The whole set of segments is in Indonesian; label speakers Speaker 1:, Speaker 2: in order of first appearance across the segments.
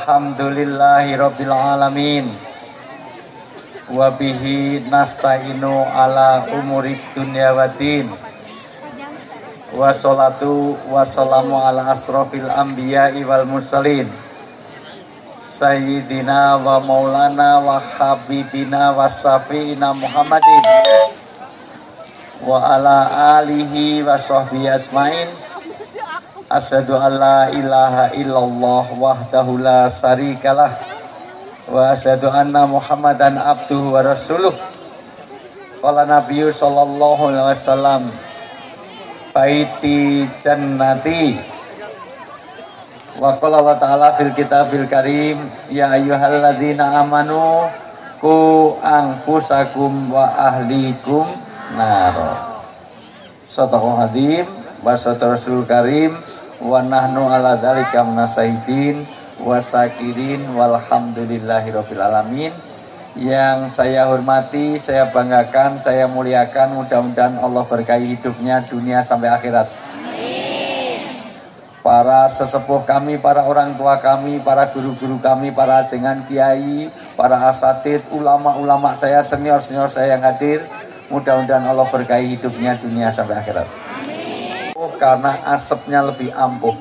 Speaker 1: Alhamdulillahirabbil alamin. Wa bihi nasta'inu ala umurid dunya waddin. Wassalatu wassalamu ala asrofil anbiya'i wal mursalin Sayyidina wa maulana wa habibina wa syafi'ina Muhammadin wa ala alihi wa sahbihi asma'in. Asyhadu an la ilaha illallah wahdahu la syarikalah wa asyhadu anna Muhammadan abduhu wa rasuluh. Qala nabiyyu sallallahu alaihi wasallam, baiti jannati. Wa qala Allah ta'ala fil kitabil karim, ya ayyuhalladzina amanu qu anfusakum wa ahlikum nar. Shadaqal hadim wa sadaqar rasul karim wa nahnu ala dzalika minasyaidin wa syakirin walhamdulillahirabbil alamin. Yang saya hormati, saya banggakan, saya muliakan, mudah-mudahan Allah berkahi hidupnya dunia sampai akhirat. Amin. Para sesepuh kami, para orang tua kami, para guru-guru kami, para ajengan kiai, para asatid, ulama-ulama saya, senior-senior saya yang hadir, mudah-mudahan Allah berkahi hidupnya dunia sampai akhirat. Amin. Karena asapnya lebih ampuh.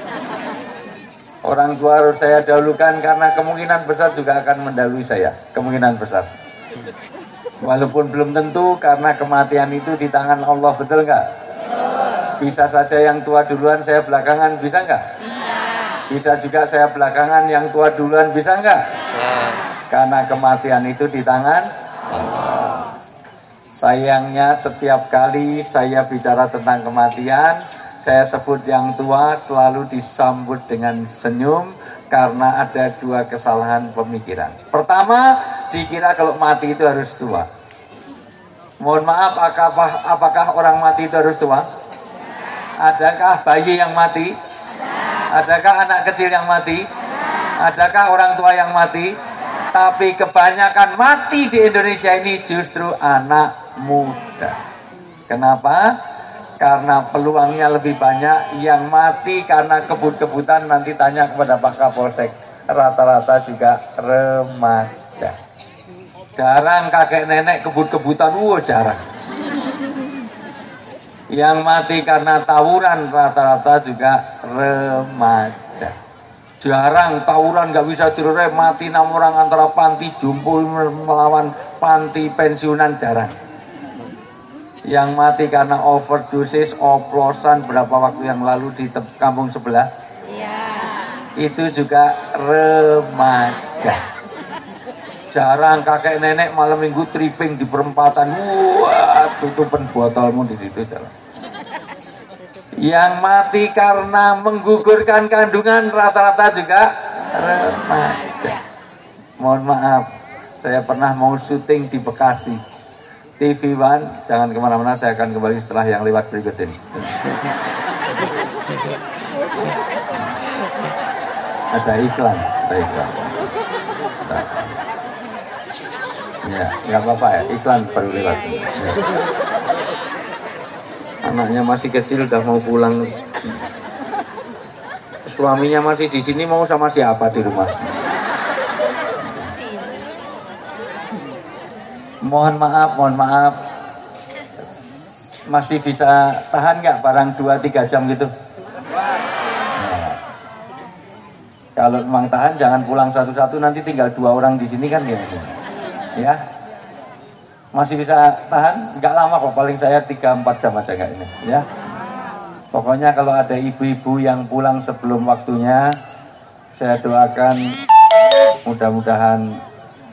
Speaker 1: Orang tua harus saya dahulukan karena kemungkinan besar juga akan mendahului saya. Kemungkinan besar. Walaupun belum tentu karena kematian itu di tangan Allah, betul nggak? Bisa saja yang tua duluan, saya belakangan, bisa nggak? Bisa juga saya belakangan, yang tua duluan, bisa nggak? Karena kematian itu di tangan Allah. Sayangnya setiap kali saya bicara tentang kematian, saya sebut yang tua selalu disambut dengan senyum karena ada dua kesalahan pemikiran. Pertama, dikira kalau mati itu harus tua. Mohon maaf, apakah orang mati itu harus tua? Adakah bayi yang mati? Adakah anak kecil yang mati? Adakah orang tua yang mati? Tapi kebanyakan mati di Indonesia ini justru anak muda. Kenapa? Karena peluangnya lebih banyak. Yang mati karena kebut-kebutan, nanti tanya kepada Pak Kapolsek, rata-rata juga remaja. Jarang kakek nenek kebut-kebutan, jarang. Yang mati karena tawuran rata-rata juga remaja. Jarang tawuran gak bisa direm, mati 6 orang antara panti jompo melawan panti pensiunan, jarang. Yang mati karena overdosis, oplosan berapa waktu yang lalu di kampung sebelah, itu juga remaja. Jarang kakek nenek malam minggu tripping di perempatan, tutupan botolmu di situ, jalan. Yang mati karena menggugurkan kandungan rata-rata juga remaja. Mohon maaf, saya pernah mau syuting di Bekasi, TV One, jangan kemana-mana, saya akan kembali setelah yang lewat berikut ini. Ada iklan. Nah. Ya, nggak apa-apa ya, iklan baru lewat. Ya. Anaknya masih kecil, udah mau pulang. Suaminya masih di sini, mau sama siapa di rumah? Mohon maaf, masih bisa tahan nggak barang 2-3 jam gitu? Nah, kalau memang tahan jangan pulang satu-satu, nanti tinggal 2 orang di sini kan ya. Masih bisa tahan? Nggak lama kok, paling saya 3-4 jam aja nggak ini ya. Pokoknya kalau ada ibu-ibu yang pulang sebelum waktunya, saya doakan mudah-mudahan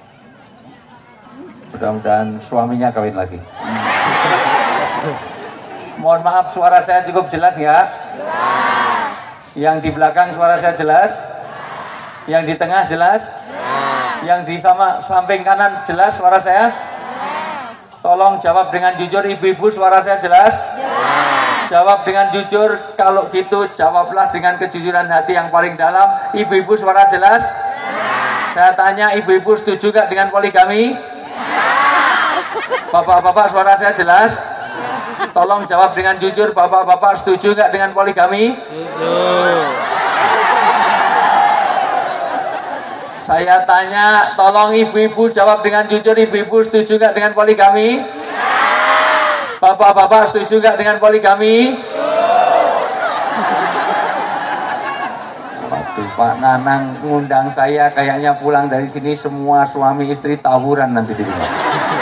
Speaker 1: suaminya kawin lagi. Mohon maaf, suara saya cukup jelas ya? Yang di belakang suara saya jelas? Yang di tengah jelas? Yang di samping kanan jelas suara saya? Tolong jawab dengan jujur, ibu-ibu, suara saya jelas? Jawab dengan jujur, kalau gitu jawablah dengan kejujuran hati yang paling dalam. Ibu-ibu, suara jelas? Saya tanya, ibu-ibu setuju gak dengan poligami? Bapak-bapak, suara saya jelas? Tolong jawab dengan jujur, bapak-bapak setuju nggak dengan poligami? Setuju. Saya tanya, tolong ibu-ibu jawab dengan jujur, ibu-ibu setuju nggak dengan poligami? Bapak-bapak setuju nggak dengan poligami? Waktu Pak Nanang ngundang saya, kayaknya pulang dari sini semua suami istri tawuran nanti di rumah.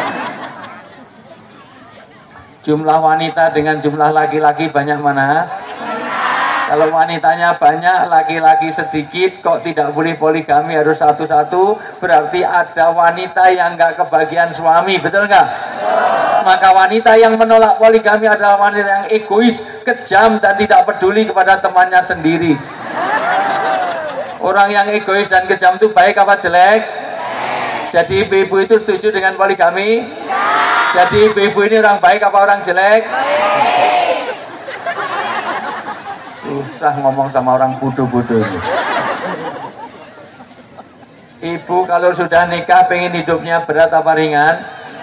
Speaker 1: Jumlah wanita dengan jumlah laki-laki banyak mana? Kalau wanitanya banyak, laki-laki sedikit, kok tidak boleh poligami, harus satu-satu, berarti ada wanita yang nggak kebagian suami, betul nggak? Maka wanita yang menolak poligami adalah wanita yang egois, kejam, dan tidak peduli kepada temannya sendiri. Orang yang egois dan kejam itu baik apa jelek? Jadi ibu-ibu itu setuju dengan poligami? Jadi ibu-ibu ini orang baik apa orang jelek? Susah ngomong sama orang bodoh-bodoh ini. Ibu kalau sudah nikah pengen hidupnya berat apa ringan?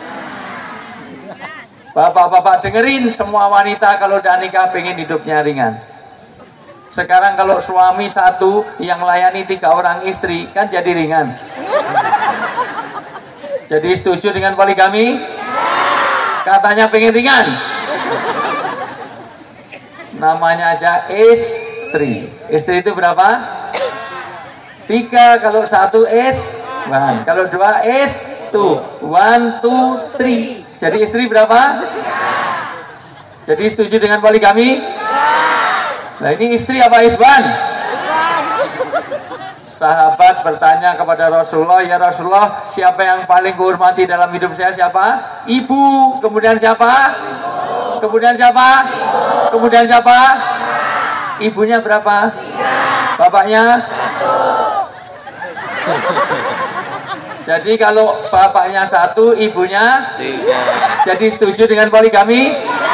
Speaker 1: Bapak-bapak dengerin, semua wanita kalau udah nikah pengen hidupnya ringan. Sekarang kalau suami satu yang layani 3 orang istri kan jadi ringan. Jadi setuju dengan poligami? Katanya pengen ringan. Namanya aja istri. Istri itu berapa? 3, kalau 1 is 1, kalau 2 is 2. 1, 2, 3. Jadi istri berapa? Jadi setuju dengan poligami? Nah ini istri apa isban? Sahabat bertanya kepada Rasulullah, ya Rasulullah, siapa yang paling kuhormati dalam hidup saya? Siapa? Ibu. Kemudian siapa? Kemudian siapa? Kemudian siapa? Ibunya berapa? Bapaknya? Jadi kalau bapaknya 1, ibunya 3. Jadi setuju dengan poligami?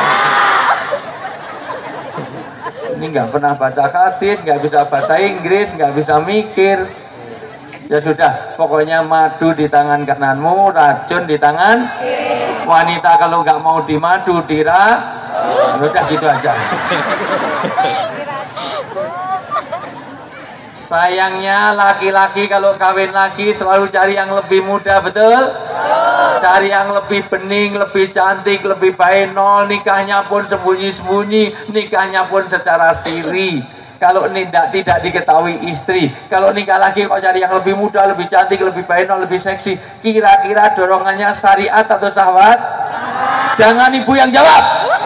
Speaker 1: Ini nggak pernah baca hadis, nggak bisa bahasa Inggris, nggak bisa mikir. Ya sudah, pokoknya madu di tangan kananmu, racun di tangan. Wanita kalau nggak mau dimadu, udah gitu aja. Sayangnya laki-laki kalau kawin lagi selalu cari yang lebih muda, betul? Cari yang lebih bening, lebih cantik, lebih baik. Nol, nikahnya pun sembunyi-sembunyi, nikahnya pun secara siri. Kalau tidak diketahui istri. Kalau nikah lagi kok cari yang lebih muda, lebih cantik, lebih baik, lebih seksi. Kira-kira dorongannya syariat atau syahwat? Jangan ibu yang jawab.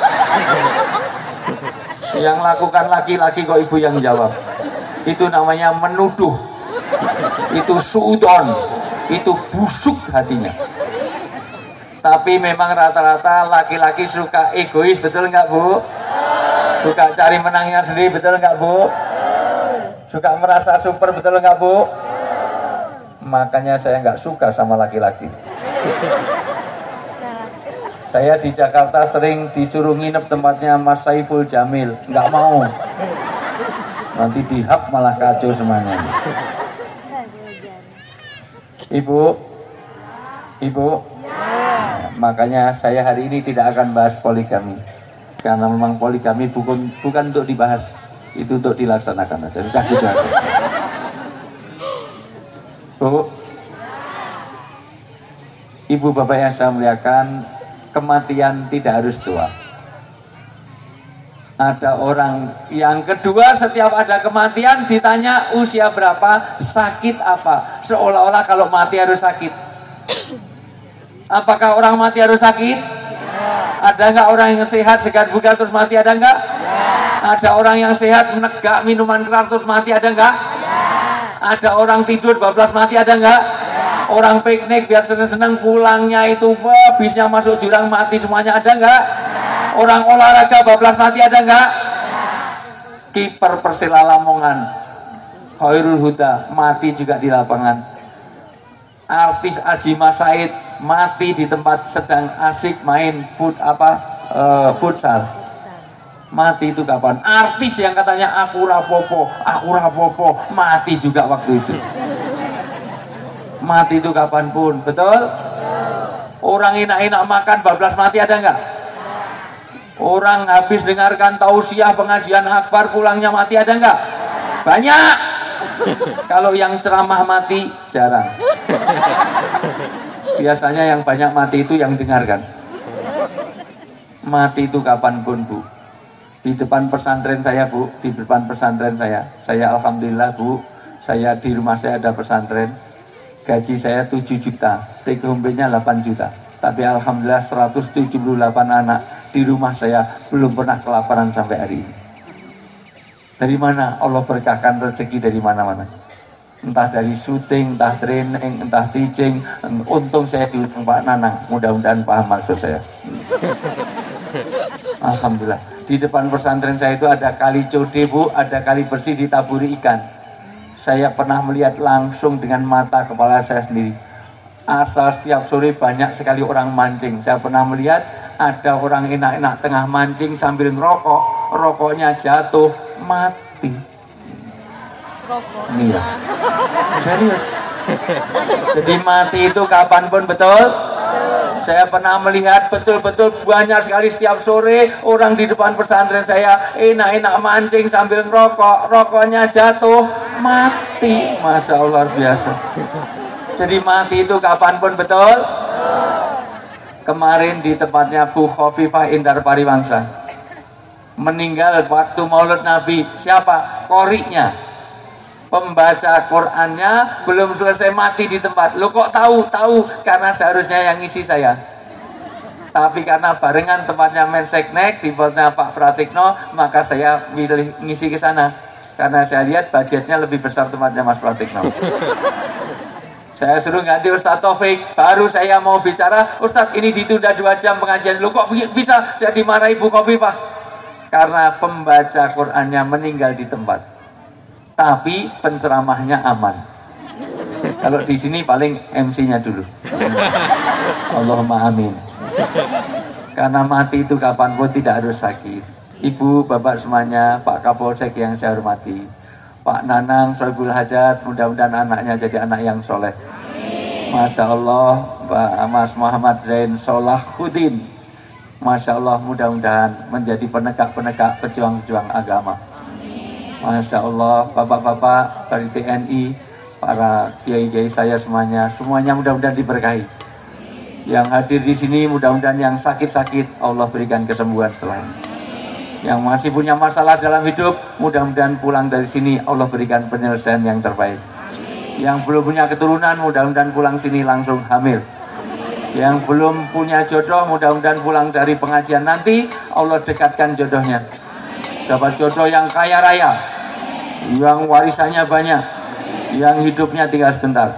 Speaker 1: Yang lakukan laki-laki kok ibu yang jawab. Itu namanya menuduh. Itu suudon. Itu busuk hatinya. Tapi memang rata-rata laki-laki suka egois, betul nggak Bu? Suka cari menangnya sendiri, betul nggak Bu? Suka merasa super, betul nggak Bu? Makanya saya nggak suka sama laki-laki. Saya di Jakarta sering disuruh nginep tempatnya Mas Saiful Jamil, nggak mau. Nanti dihap malah kacau semuanya. Ibu, makanya saya hari ini tidak akan bahas poligami. Karena memang poligami bukan untuk dibahas, itu untuk dilaksanakan aja. Sudah gitu aja. Bu, ibu bapak yang saya muliakan, kematian tidak harus tua. Ada orang yang kedua, setiap ada kematian ditanya usia berapa, sakit apa, seolah-olah kalau mati harus sakit. Apakah orang mati harus sakit? Ada nggak orang yang sehat segar bugar terus mati, ada nggak? Ada orang yang sehat menegak minuman keras terus mati, ada nggak? Ada orang tidur 12 mati, ada nggak? Orang piknik biar seneng-seneng pulangnya itu bisnya masuk jurang mati semuanya, ada nggak? Orang olahraga 12 mati, ada nggak? Kiper Persela Lamongan Khairul Huda mati juga di lapangan. Artis Ajima Said mati di tempat sedang asik main futsal. Mati itu kapan? Artis yang katanya aku rapopo mati juga waktu itu. Mati itu kapanpun, betul? Orang enak-enak makan 12 mati, ada nggak? Orang habis dengarkan tausiah pengajian akbar pulangnya mati, ada nggak? Banyak. Kalau yang ceramah mati jarang. Biasanya yang banyak mati itu yang dengarkan. Mati itu kapanpun, Bu. Di depan pesantren saya, Bu, di depan pesantren saya alhamdulillah, Bu, saya di rumah saya ada pesantren. Gaji saya 7 juta, take home pay-nya 8 juta. Tapi alhamdulillah 178 anak di rumah saya belum pernah kelaparan sampai hari ini. Dari mana? Allah berkahkan rezeki dari mana-mana. Entah dari syuting, entah training, entah teaching. Untung saya diundang Pak Nanang, mudah-mudahan paham maksud saya. Alhamdulillah. Di depan pesantren saya itu ada kali code, Bu, ada kali bersih ditaburi ikan. Saya pernah melihat langsung dengan mata kepala saya sendiri. Asal setiap sore banyak sekali orang mancing. Saya pernah melihat ada orang enak-enak tengah mancing sambil ngerokok, rokoknya jatuh, mati. Ini ya, serius. Jadi mati itu kapanpun, betul? Saya pernah melihat betul-betul banyak sekali setiap sore orang di depan pesantren saya enak-enak mancing sambil ngerokok, rokoknya jatuh, mati. Masya Allah, luar biasa. Jadi mati itu kapanpun, betul? Kemarin di tempatnya Bu Khofifah Indar Pariwangsa meninggal waktu Maulid Nabi. Siapa? Koriknya, pembaca Qur'annya belum selesai mati di tempat. Lo kok tahu? Tahu karena seharusnya yang ngisi saya. Tapi karena barengan tempatnya Menseknek di tempatnya Pak Pratikno, maka saya pilih ngisi ke sana. Karena saya lihat budgetnya lebih besar tempatnya Mas Pratikno. Saya suruh ganti Ustadz Taufik, baru saya mau bicara, Ustadz ini ditunda 2 jam pengajian. Lo kok bisa? Saya dimarahi Bu Khofifah. Karena pembaca Qur'annya meninggal di tempat. Tapi penceramahnya aman. Kalau di sini paling MC-nya dulu. Allahumma amin. Karena mati itu kapanpun tidak harus sakit. Ibu, bapak semuanya, Pak Kapolsek yang saya hormati, Pak Nanang, Soebul Hajat, mudah-mudahan anaknya jadi anak yang soleh. Masya Allah, Pak Mas Muhammad Zain Solahuddin, Masya Allah, mudah-mudahan menjadi penegak-penegak pejuang-pejuang agama. Masya Allah, bapak-bapak dari TNI, para kiai-kiai saya semuanya mudah-mudahan diberkahi. Yang hadir di sini mudah-mudahan yang sakit-sakit Allah berikan kesembuhan selain. Yang masih punya masalah dalam hidup mudah-mudahan pulang dari sini Allah berikan penyelesaian yang terbaik. Yang belum punya keturunan mudah-mudahan pulang sini langsung hamil. Yang belum punya jodoh mudah-mudahan pulang dari pengajian nanti Allah dekatkan jodohnya. Dapat jodoh yang kaya raya, yang warisannya banyak, yang hidupnya tinggal sebentar.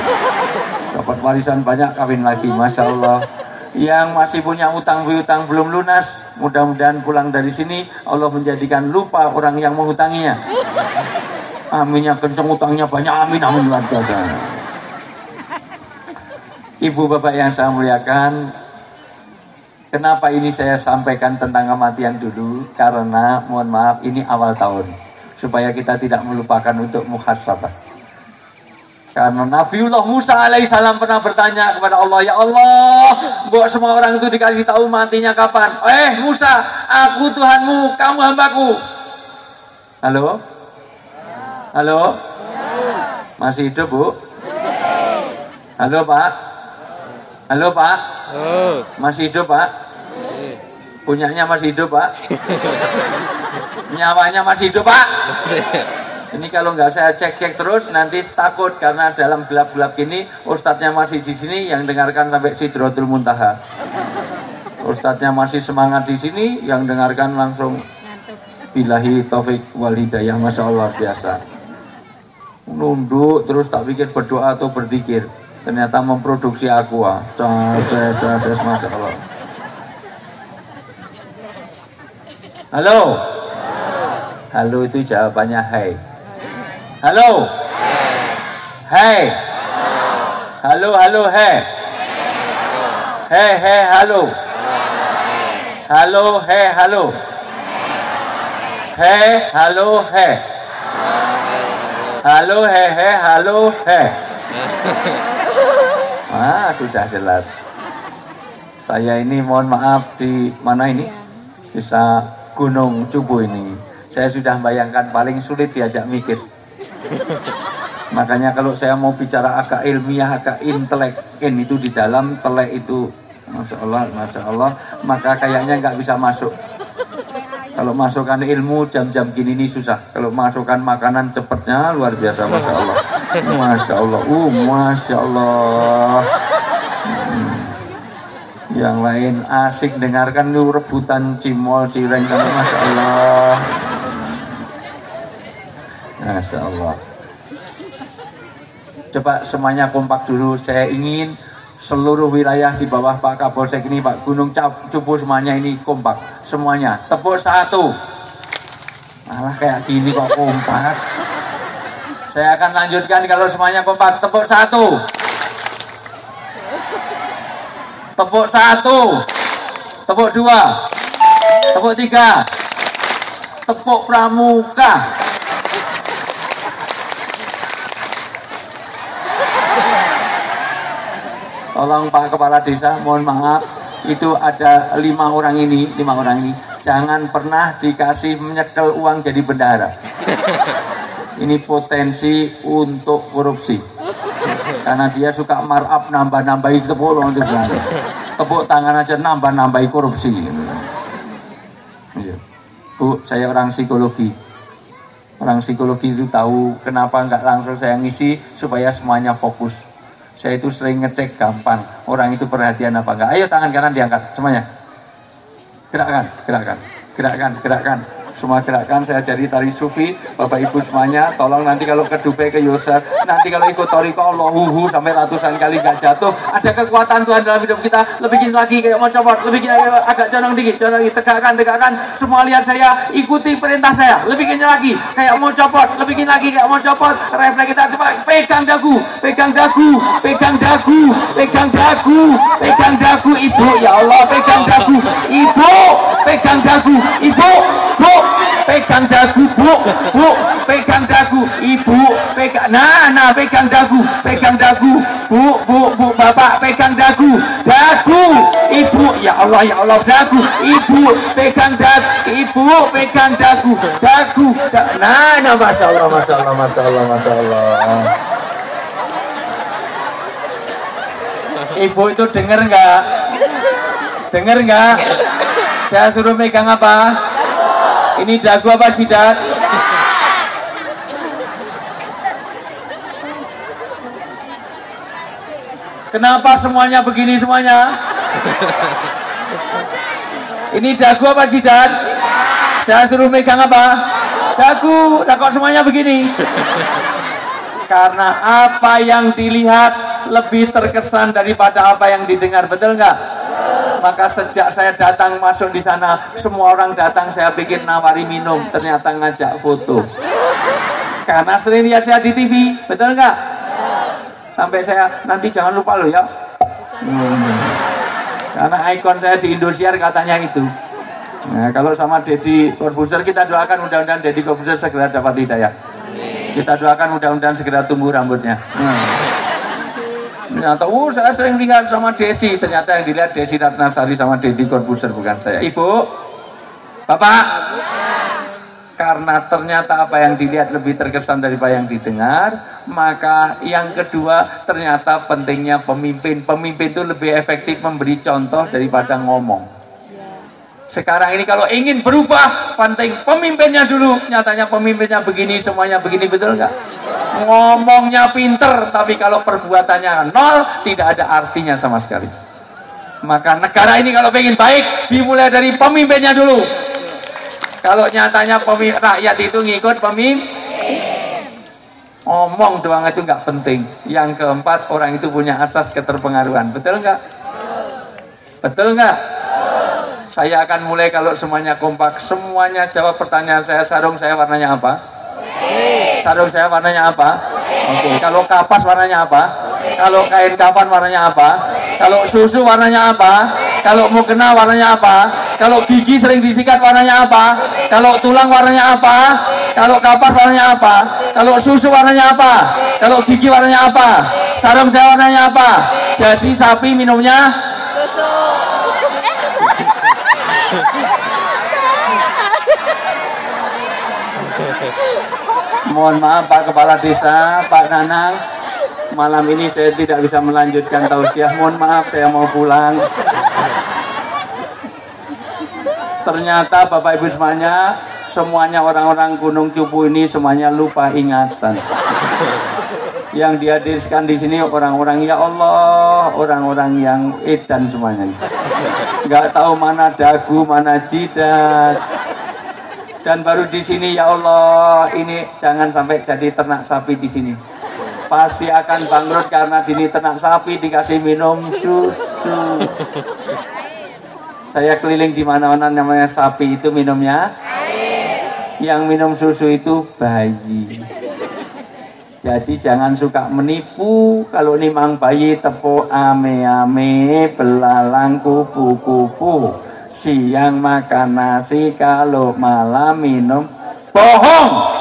Speaker 1: Dapat warisan banyak, kawin lagi, Masya Allah. Yang masih punya utang piutang belum lunas, mudah-mudahan pulang dari sini Allah menjadikan lupa orang yang menghutanginya. Aminnya kenceng, utangnya banyak, amin, amin, luar biasa. Ibu bapak yang saya muliakan, kenapa ini saya sampaikan tentang kematian dulu? Karena mohon maaf ini awal tahun, supaya kita tidak melupakan untuk muhasabah. Karena Nabiullah Musa alaihissalam pernah bertanya kepada Allah, ya Allah, buat semua orang itu dikasih tahu matinya kapan? Musa, aku Tuhanmu, kamu hambaku. Halo? Halo? Masih hidup, Bu? Halo, Pak? Halo, Pak? Masih hidup, Pak? Punyanya masih hidup, Pak? Nyawanya masih hidup, Pak? Ini kalau nggak saya cek-cek terus nanti takut, karena dalam gelap-gelap gini ustadznya masih di sini yang dengarkan sampai Sidratul Muntaha. Ustadznya masih semangat di sini, yang dengarkan langsung billahi taufik wal hidayah. Masya Allah, biasa. Nunduk terus tak pikir berdoa atau berzikir, ternyata memproduksi aqua. Masya Allah. Halo. Halo itu jawabannya hai. Halo. Hai. Halo, halo, hai. Hai, halo. Halo, hai, halo. Hai, halo, hai. Halo, halo, hai. Sudah jelas. Saya ini mohon maaf di mana ini? Bisa Gunung Cubu ini. Saya sudah bayangkan paling sulit diajak mikir. Makanya kalau saya mau bicara agak ilmiah, agak intelek, itu di dalam telek itu, masya Allah, maka kayaknya nggak bisa masuk. Kalau masukkan ilmu jam-jam gini ini susah. Kalau masukkan makanan cepatnya luar biasa, masya Allah, masya Allah, masya Allah. Yang lain asik dengarkan lu rebutan cimol cireng, masya Allah, masya Allah. Coba semuanya kompak dulu. Saya ingin seluruh wilayah di bawah Pak Kapolsek ini, Pak Gunung Cupu, semuanya ini kompak. Semuanya tepuk satu. Malah kayak gini kok kompak. Saya akan lanjutkan kalau semuanya kompak. Tepuk satu. Tepuk satu. Tepuk dua. Tepuk tiga. Tepuk pramuka. Tolong Pak Kepala Desa, mohon maaf, itu ada 5 orang ini, jangan pernah dikasih menyekel uang jadi bendahara. Ini potensi untuk korupsi. Karena dia suka markup, nambah-nambahi tepuk tangan aja nambah-nambahi korupsi. Bu, saya orang psikologi. Orang psikologi itu tahu kenapa nggak langsung saya ngisi supaya semuanya fokus. Saya itu sering ngecek gampang orang itu perhatian apa enggak. Ayo tangan kanan diangkat semuanya. Gerakkan. Semua gerakan. Saya jadi tari sufi. Bapak Ibu semuanya tolong nanti kalau ke Dubai, ke Yosef, nanti kalau ikut Toriko Allahuhu sampai ratusan kali nggak jatuh, ada kekuatan Tuhan dalam hidup kita. Lebihin lagi kayak mau copot, lebihin agak condong dikit, tegakkan. Semua lihat saya, ikuti perintah saya. Lebihin lagi kayak mau copot, lebihin lagi kayak mau copot. Refleks kita coba pegang dagu. Ibu, ya Allah, pegang dagu. Ibu, pegang dagu. Ibu, Bu, pegang dagu, Bu, pegang dagu. Ibu, pegang, nah, pegang dagu. Bu, Bapak pegang dagu. Ibu, ya Allah, dagu. Ibu, pegang dagu. Nah, masya Allah. Ibu itu dengar nggak? Saya suruh megang apa? Ini dagu apa jidat? Kenapa semuanya begini semuanya? Ini dagu apa jidat? Saya suruh megang apa? Dagu. Nah, kok semuanya begini? Karena apa yang dilihat lebih terkesan daripada apa yang didengar, betul nggak? Maka sejak saya datang masuk di sana, semua orang datang saya pikir nawari minum, ternyata ngajak foto. Karena sering lihat saya di TV, betul nggak? Sampai saya nanti jangan lupa loh ya. Karena ikon saya di Indosiar katanya itu. Nah, kalau sama Deddy Corbuzier kita doakan mudah-mudahan Deddy Corbuzier segera dapat hidayah. Kita doakan mudah-mudahan segera tumbuh rambutnya. Ternyata, saya sering lihat sama Desi. Ternyata yang dilihat Desi Ratnasari sama Deddy Corbuzier, bukan saya. Ibu, Bapak, karena ternyata apa yang dilihat lebih terkesan daripada yang didengar, maka yang kedua ternyata pentingnya pemimpin. Pemimpin itu lebih efektif memberi contoh daripada ngomong. Sekarang ini kalau ingin berubah, penting pemimpinnya dulu. Nyatanya pemimpinnya begini, semuanya begini, betul nggak? Ngomongnya pinter, tapi kalau perbuatannya nol, tidak ada artinya sama sekali. Maka negara ini kalau ingin baik, dimulai dari pemimpinnya dulu. Kalau nyatanya rakyat itu ngikut pemimpin, ngomong doang itu nggak penting. Yang keempat, orang itu punya asas keterpengaruhan, betul nggak? Betul nggak? Saya akan mulai kalau semuanya kompak, semuanya jawab pertanyaan saya. Sarung saya warnanya apa? Sarung saya warnanya apa? Oke. Kalau kapas warnanya apa? Kalau kain kafan warnanya apa? Kalau susu warnanya apa? Kalau mukena warnanya apa? Kalau gigi sering disikat warnanya apa? Kalau tulang warnanya apa? Kalau kapas warnanya apa? Kalau susu warnanya apa? Kalau gigi warnanya apa? Sarung saya warnanya apa? Jadi sapi minumnya
Speaker 2: mohon maaf Pak Kepala Desa, Pak Nanang. Malam ini saya tidak bisa melanjutkan tausiah. Mohon maaf, saya mau pulang. Ternyata Bapak Ibu semuanya orang-orang Gunung Cupu ini semuanya lupa ingatan. Yang dihadirkan di sini orang-orang ya Allah, orang-orang yang edan semuanya. Nggak tahu mana dagu, mana jidat. Dan baru di sini ya Allah, ini jangan sampai jadi ternak sapi di sini. Pasti akan bangkrut karena di sini ternak sapi dikasih minum susu. Saya keliling di mana-mana namanya sapi itu minumnya air. Yang minum susu itu bayi. Jadi jangan suka menipu. Kalau nimang bayi tepuk ame-ame, belalang kupu-kupu. Siang makan nasi, kalau malam minum bohong.